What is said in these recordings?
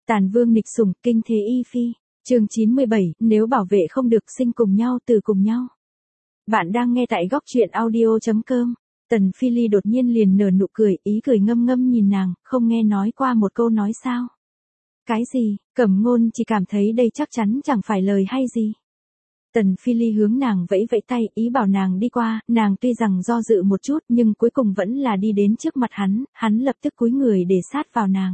Tàn vương nghịch sủng, kinh thế y phi. Chương 97, nếu bảo vệ không được sinh cùng nhau từ cùng nhau. Bạn đang nghe tại góc truyện audio.com. Tần Phi Ly đột nhiên liền nở nụ cười, ý cười ngâm ngâm nhìn nàng, không nghe nói qua một câu nói sao. Cái gì? Cẩm Ngôn chỉ cảm thấy đây chắc chắn chẳng phải lời hay gì. Tần Phi Ly hướng nàng vẫy vẫy tay, ý bảo nàng đi qua, nàng tuy rằng do dự một chút nhưng cuối cùng vẫn là đi đến trước mặt hắn lập tức cúi người để sát vào nàng.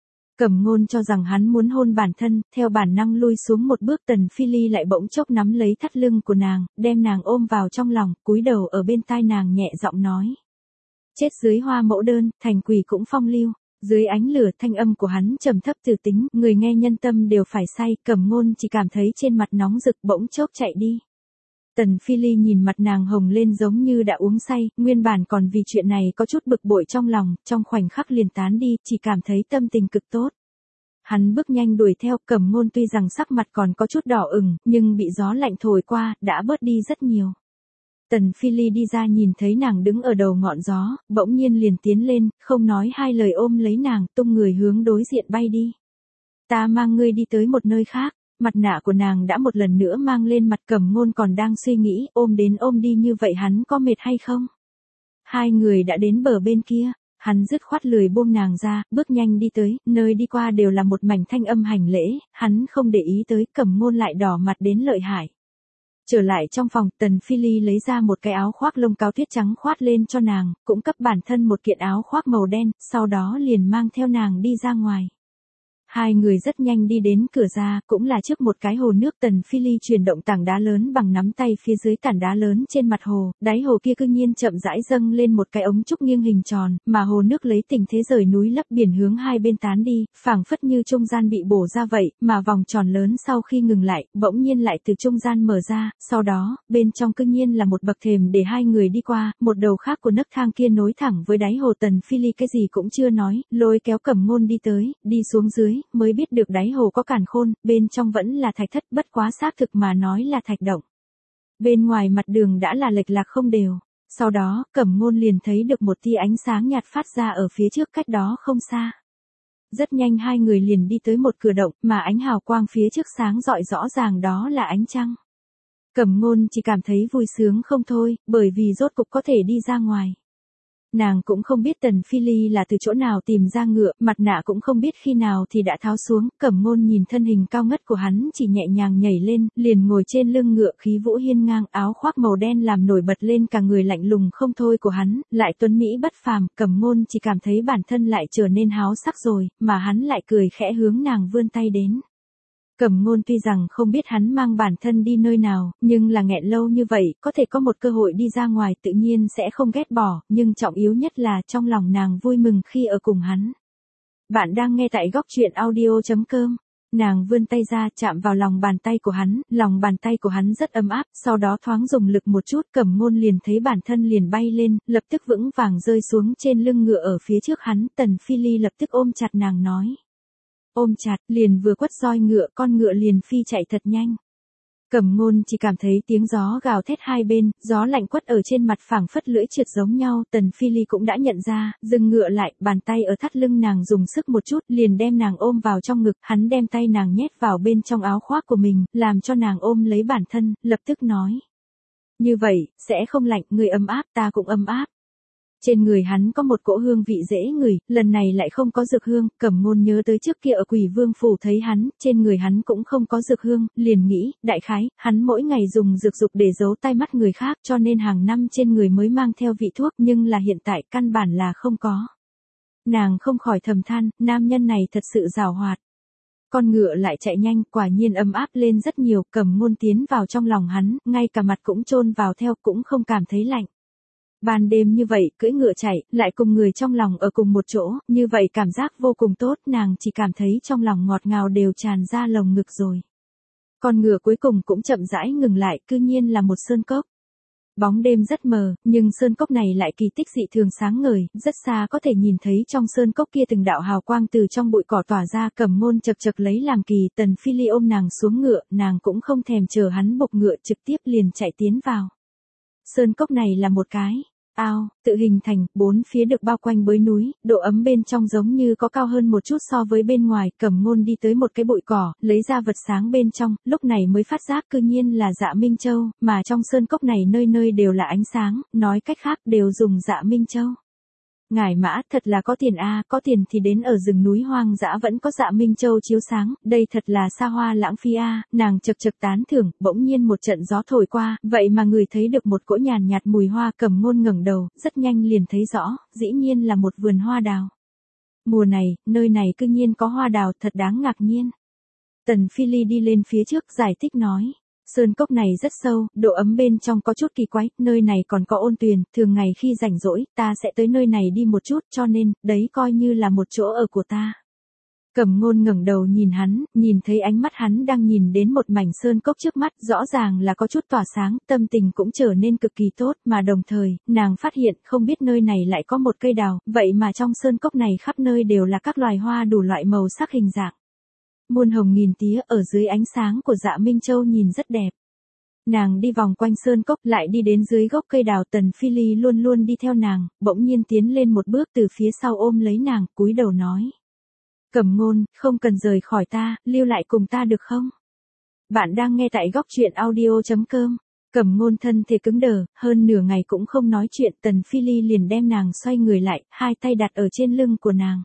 Cẩm Ngôn cho rằng hắn muốn hôn bản thân, theo bản năng lui xuống một bước. Tần Phi Ly lại bỗng chốc nắm lấy thắt lưng của nàng, đem nàng ôm vào trong lòng, cúi đầu ở bên tai nàng nhẹ giọng nói. Chết dưới hoa mẫu đơn, thành quỷ cũng phong lưu. Dưới ánh lửa thanh âm của hắn trầm thấp từ tính, người nghe nhân tâm đều phải say. Cẩm Ngôn chỉ cảm thấy trên mặt nóng rực, bỗng chốc chạy đi. Tần Phi Ly nhìn mặt nàng hồng lên giống như đã uống say, nguyên bản còn vì chuyện này có chút bực bội trong lòng, trong khoảnh khắc liền tán đi, chỉ cảm thấy tâm tình cực tốt. Hắn bước nhanh đuổi theo. Cẩm Ngôn tuy rằng sắc mặt còn có chút đỏ ửng, nhưng bị gió lạnh thổi qua, đã bớt đi rất nhiều. Tần Phi Ly đi ra nhìn thấy nàng đứng ở đầu ngọn gió, bỗng nhiên liền tiến lên, không nói hai lời ôm lấy nàng, tung người hướng đối diện bay đi. Ta mang ngươi đi tới một nơi khác. Mặt nạ của nàng đã một lần nữa mang lên mặt. Cẩm Ngôn còn đang suy nghĩ, ôm đến ôm đi như vậy hắn có mệt hay không? Hai người đã đến bờ bên kia, hắn dứt khoát lười buông nàng ra, bước nhanh đi tới, nơi đi qua đều là một mảnh thanh âm hành lễ, hắn không để ý tới. Cẩm Ngôn lại đỏ mặt đến lợi hại. Trở lại trong phòng, Tần Phi Ly lấy ra một cái áo khoác lông cao tuyết trắng khoát lên cho nàng, cũng cấp bản thân một kiện áo khoác màu đen, sau đó liền mang theo nàng đi ra ngoài. Hai người rất nhanh đi đến cửa ra, cũng là trước một cái hồ nước. Tần Phi Ly chuyển động tảng đá lớn bằng nắm tay phía dưới tảng đá lớn trên mặt hồ, đáy hồ kia cư nhiên chậm rãi dâng lên một cái ống trúc nghiêng hình tròn, mà hồ nước lấy tình thế rời núi lấp biển hướng hai bên tán đi, phảng phất như trung gian bị bổ ra vậy, mà vòng tròn lớn sau khi ngừng lại, bỗng nhiên lại từ trung gian mở ra, sau đó, bên trong cư nhiên là một bậc thềm để hai người đi qua, một đầu khác của nấc thang kia nối thẳng với đáy hồ. Tần Phi Ly cái gì cũng chưa nói, lôi kéo Cẩm Ngôn đi tới, đi xuống dưới, mới biết được đáy hồ có càn khôn, bên trong vẫn là thạch thất, bất quá xác thực mà nói là thạch động. Bên ngoài mặt đường đã là lệch lạc không đều. Sau đó, Cẩm Ngôn liền thấy được một tia ánh sáng nhạt phát ra ở phía trước cách đó không xa. Rất nhanh hai người liền đi tới một cửa động, mà ánh hào quang phía trước sáng rọi rõ ràng đó là ánh trăng. Cẩm Ngôn chỉ cảm thấy vui sướng không thôi, bởi vì rốt cục có thể đi ra ngoài. Nàng cũng không biết Tần Phi Ly là từ chỗ nào tìm ra ngựa, mặt nạ cũng không biết khi nào thì đã tháo xuống. Cẩm Ngôn nhìn thân hình cao ngất của hắn chỉ nhẹ nhàng nhảy lên, liền ngồi trên lưng ngựa, khí vũ hiên ngang, áo khoác màu đen làm nổi bật lên cả người lạnh lùng không thôi của hắn, lại tuấn mỹ bất phàm. Cẩm Ngôn chỉ cảm thấy bản thân lại trở nên háo sắc rồi, mà hắn lại cười khẽ hướng nàng vươn tay đến. Cẩm Ngôn tuy rằng không biết hắn mang bản thân đi nơi nào, nhưng là nghẹn lâu như vậy, có thể có một cơ hội đi ra ngoài tự nhiên sẽ không ghét bỏ, nhưng trọng yếu nhất là trong lòng nàng vui mừng khi ở cùng hắn. Bạn đang nghe tại góc truyện audio.com. Nàng vươn tay ra chạm vào lòng bàn tay của hắn, lòng bàn tay của hắn rất ấm áp, sau đó thoáng dùng lực một chút, Cẩm Ngôn liền thấy bản thân liền bay lên, lập tức vững vàng rơi xuống trên lưng ngựa ở phía trước hắn. Tần Phi Ly lập tức ôm chặt nàng nói. Ôm chặt, liền vừa quất roi ngựa, con ngựa liền phi chạy thật nhanh. Cẩm Ngôn chỉ cảm thấy tiếng gió gào thét hai bên, gió lạnh quất ở trên mặt phảng phất lưỡi trượt giống nhau. Tần Phi Ly cũng đã nhận ra, dừng ngựa lại, bàn tay ở thắt lưng nàng dùng sức một chút, liền đem nàng ôm vào trong ngực, hắn đem tay nàng nhét vào bên trong áo khoác của mình, làm cho nàng ôm lấy bản thân, lập tức nói. Như vậy, sẽ không lạnh, người ấm áp, ta cũng ấm áp. Trên người hắn có một cỗ hương vị dễ ngửi, lần này lại không có dược hương. Cẩm Ngôn nhớ tới trước kia ở Quỷ Vương phủ thấy hắn, trên người hắn cũng không có dược hương, liền nghĩ, đại khái, hắn mỗi ngày dùng dược dục để giấu tai mắt người khác, cho nên hàng năm trên người mới mang theo vị thuốc, nhưng là hiện tại căn bản là không có. Nàng không khỏi thầm than, nam nhân này thật sự giàu hoạt. Con ngựa lại chạy nhanh, quả nhiên ấm áp lên rất nhiều. Cẩm Ngôn tiến vào trong lòng hắn, ngay cả mặt cũng chôn vào theo, cũng không cảm thấy lạnh. Ban đêm như vậy, cưỡi ngựa chạy, lại cùng người trong lòng ở cùng một chỗ, như vậy cảm giác vô cùng tốt, nàng chỉ cảm thấy trong lòng ngọt ngào đều tràn ra lồng ngực rồi. Con ngựa cuối cùng cũng chậm rãi ngừng lại, cư nhiên là một sơn cốc. Bóng đêm rất mờ, nhưng sơn cốc này lại kỳ tích dị thường sáng ngời, rất xa có thể nhìn thấy trong sơn cốc kia từng đạo hào quang từ trong bụi cỏ tỏa ra. Cẩm Ngôn chật chật lấy làm kỳ. Tần Phi Ly ôm nàng xuống ngựa, nàng cũng không thèm chờ hắn buộc ngựa, trực tiếp liền chạy tiến vào. Sơn cốc này là một cái ao, tự hình thành, bốn phía được bao quanh bởi núi, độ ấm bên trong giống như có cao hơn một chút so với bên ngoài. Cẩm Ngôn đi tới một cái bụi cỏ, lấy ra vật sáng bên trong, lúc này mới phát giác cư nhiên là Dạ Minh Châu, mà trong sơn cốc này nơi nơi đều là ánh sáng, nói cách khác đều dùng Dạ Minh Châu. Ngải Mã, thật là có tiền a, có tiền thì đến ở rừng núi hoang dã vẫn có Dạ Minh Châu chiếu sáng, đây thật là xa hoa lãng phí a, nàng chậc chậc tán thưởng. Bỗng nhiên một trận gió thổi qua, vậy mà người thấy được một cỗ nhàn nhạt mùi hoa. Cẩm Ngôn ngẩng đầu, rất nhanh liền thấy rõ, dĩ nhiên là một vườn hoa đào. Mùa này, nơi này cư nhiên có hoa đào, thật đáng ngạc nhiên. Tần Phi Ly đi lên phía trước giải thích nói. Sơn cốc này rất sâu, độ ấm bên trong có chút kỳ quái, nơi này còn có ôn tuyền, thường ngày khi rảnh rỗi, ta sẽ tới nơi này đi một chút, cho nên, đấy coi như là một chỗ ở của ta. Cẩm Ngôn ngẩng đầu nhìn hắn, nhìn thấy ánh mắt hắn đang nhìn đến một mảnh sơn cốc trước mắt, rõ ràng là có chút tỏa sáng, tâm tình cũng trở nên cực kỳ tốt, mà đồng thời, nàng phát hiện không biết nơi này lại có một cây đào, vậy mà trong sơn cốc này khắp nơi đều là các loài hoa đủ loại màu sắc hình dạng. Muôn hồng nghìn tía, ở dưới ánh sáng của Dạ Minh Châu nhìn rất đẹp. Nàng đi vòng quanh sơn cốc, lại đi đến dưới gốc cây đào. Tần Phi Ly luôn luôn đi theo nàng, bỗng nhiên tiến lên một bước từ phía sau ôm lấy nàng, cúi đầu nói. Cẩm Ngôn, không cần rời khỏi ta, lưu lại cùng ta được không? Bạn đang nghe tại góc truyện audio.com. Cẩm Ngôn thân thể cứng đờ, hơn nửa ngày cũng không nói chuyện. Tần Phi Ly liền đem nàng xoay người lại, hai tay đặt ở trên lưng của nàng.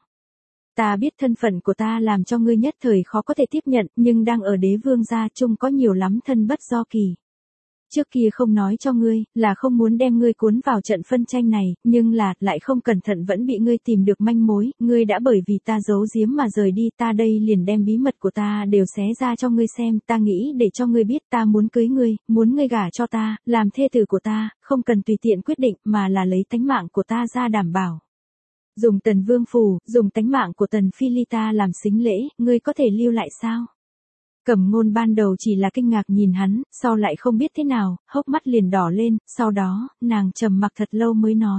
Ta biết thân phận của ta làm cho ngươi nhất thời khó có thể tiếp nhận, nhưng đang ở Đế Vương gia chung có nhiều lắm thân bất do kỳ. Trước kia không nói cho ngươi, là không muốn đem ngươi cuốn vào trận phân tranh này, nhưng là, lại không cẩn thận vẫn bị ngươi tìm được manh mối, ngươi đã bởi vì ta giấu giếm mà rời đi, ta đây liền đem bí mật của ta đều xé ra cho ngươi xem, ta nghĩ để cho ngươi biết ta muốn cưới ngươi, muốn ngươi gả cho ta, làm thê tử của ta, không cần tùy tiện quyết định, mà là lấy tánh mạng của ta ra đảm bảo. Dùng Tần Vương phù, dùng tánh mạng của Tần Phi Ly ta làm sính lễ, ngươi có thể lưu lại sao? Cẩm Ngôn ban đầu chỉ là kinh ngạc nhìn hắn, sau lại không biết thế nào, hốc mắt liền đỏ lên, sau đó, nàng trầm mặc thật lâu mới nói.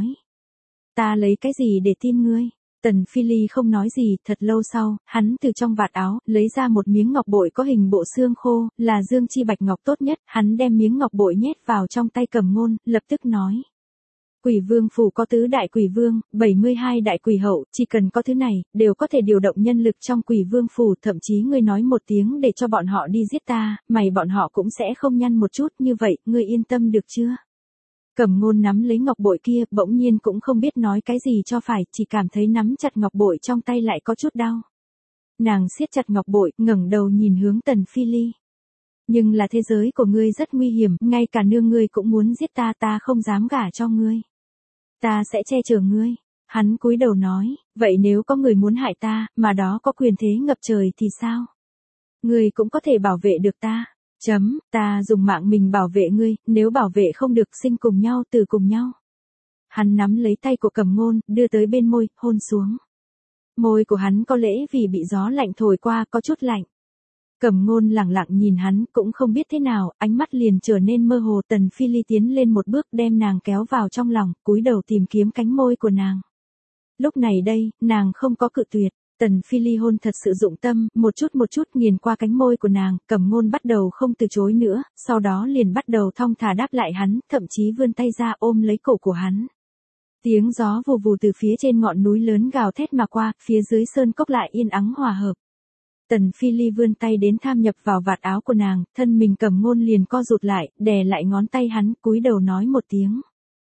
Ta lấy cái gì để tin ngươi? Tần Phi Ly không nói gì, thật lâu sau, hắn từ trong vạt áo, lấy ra một miếng ngọc bội có hình bộ xương khô, là dương chi bạch ngọc tốt nhất, hắn đem miếng ngọc bội nhét vào trong tay Cẩm Ngôn, lập tức nói. Quỷ vương phủ có tứ đại quỷ vương, 72 đại quỷ hậu, chỉ cần có thứ này, đều có thể điều động nhân lực trong quỷ vương phủ, thậm chí ngươi nói một tiếng để cho bọn họ đi giết ta, mày bọn họ cũng sẽ không nhăn một chút, như vậy, ngươi yên tâm được chưa? Cẩm Ngôn nắm lấy ngọc bội kia, bỗng nhiên cũng không biết nói cái gì cho phải, chỉ cảm thấy nắm chặt ngọc bội trong tay lại có chút đau. Nàng siết chặt ngọc bội, ngẩng đầu nhìn hướng Tần Phi Ly. Nhưng là thế giới của ngươi rất nguy hiểm, ngay cả nương ngươi cũng muốn giết ta, ta không dám gả cho ngươi. Ta sẽ che chở ngươi. Hắn cúi đầu nói, vậy nếu có người muốn hại ta, mà đó có quyền thế ngập trời thì sao? Ngươi cũng có thể bảo vệ được ta. Ta dùng mạng mình bảo vệ ngươi, nếu bảo vệ không được sinh cùng nhau từ cùng nhau. Hắn nắm lấy tay của Cẩm Ngôn, đưa tới bên môi, hôn xuống. Môi của hắn có lẽ vì bị gió lạnh thổi qua có chút lạnh. Cẩm Ngôn lẳng lặng nhìn hắn, cũng không biết thế nào, ánh mắt liền trở nên mơ hồ. Tần Phi Ly tiến lên một bước đem nàng kéo vào trong lòng, cúi đầu tìm kiếm cánh môi của nàng. Lúc này đây, nàng không có cự tuyệt. Tần Phi Ly hôn thật sự dụng tâm, một chút nghiền qua cánh môi của nàng, Cẩm Ngôn bắt đầu không từ chối nữa, sau đó liền bắt đầu thong thả đáp lại hắn, thậm chí vươn tay ra ôm lấy cổ của hắn. Tiếng gió vù vù từ phía trên ngọn núi lớn gào thét mà qua, phía dưới sơn cốc lại yên ắng hòa hợp. Tần Phi Ly vươn tay đến tham nhập vào vạt áo của nàng, thân mình Cẩm Ngôn liền co rụt lại, đè lại ngón tay hắn, cúi đầu nói một tiếng.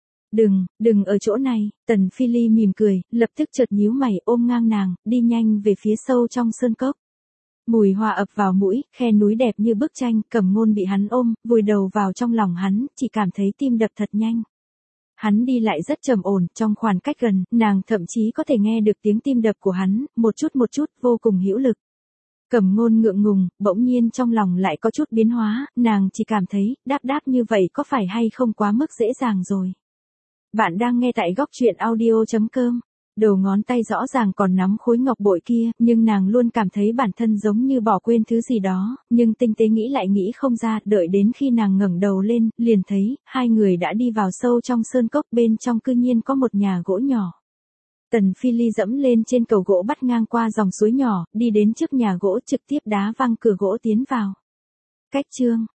Đừng ở chỗ này. Tần Phi Ly mỉm cười, lập tức chợt nhíu mày ôm ngang nàng, đi nhanh về phía sâu trong sơn cốc. Mùi hoa ập vào mũi, khe núi đẹp như bức tranh, Cẩm Ngôn bị hắn ôm, vùi đầu vào trong lòng hắn, chỉ cảm thấy tim đập thật nhanh. Hắn đi lại rất trầm ổn, trong khoảng cách gần, nàng thậm chí có thể nghe được tiếng tim đập của hắn, một chút, vô cùng hữu lực. Cẩm Ngôn ngượng ngùng, bỗng nhiên trong lòng lại có chút biến hóa, nàng chỉ cảm thấy, đáp như vậy có phải hay không quá mức dễ dàng rồi. Bạn đang nghe tại góc truyện audio.com. Đầu ngón tay rõ ràng còn nắm khối ngọc bội kia, nhưng nàng luôn cảm thấy bản thân giống như bỏ quên thứ gì đó, nhưng tinh tế nghĩ lại nghĩ không ra, đợi đến khi nàng ngẩng đầu lên, liền thấy, hai người đã đi vào sâu trong sơn cốc, bên trong cư nhiên có một nhà gỗ nhỏ. Tần Phi Ly dẫm lên trên cầu gỗ bắt ngang qua dòng suối nhỏ, đi đến trước nhà gỗ trực tiếp đá văng cửa gỗ tiến vào. Cách chương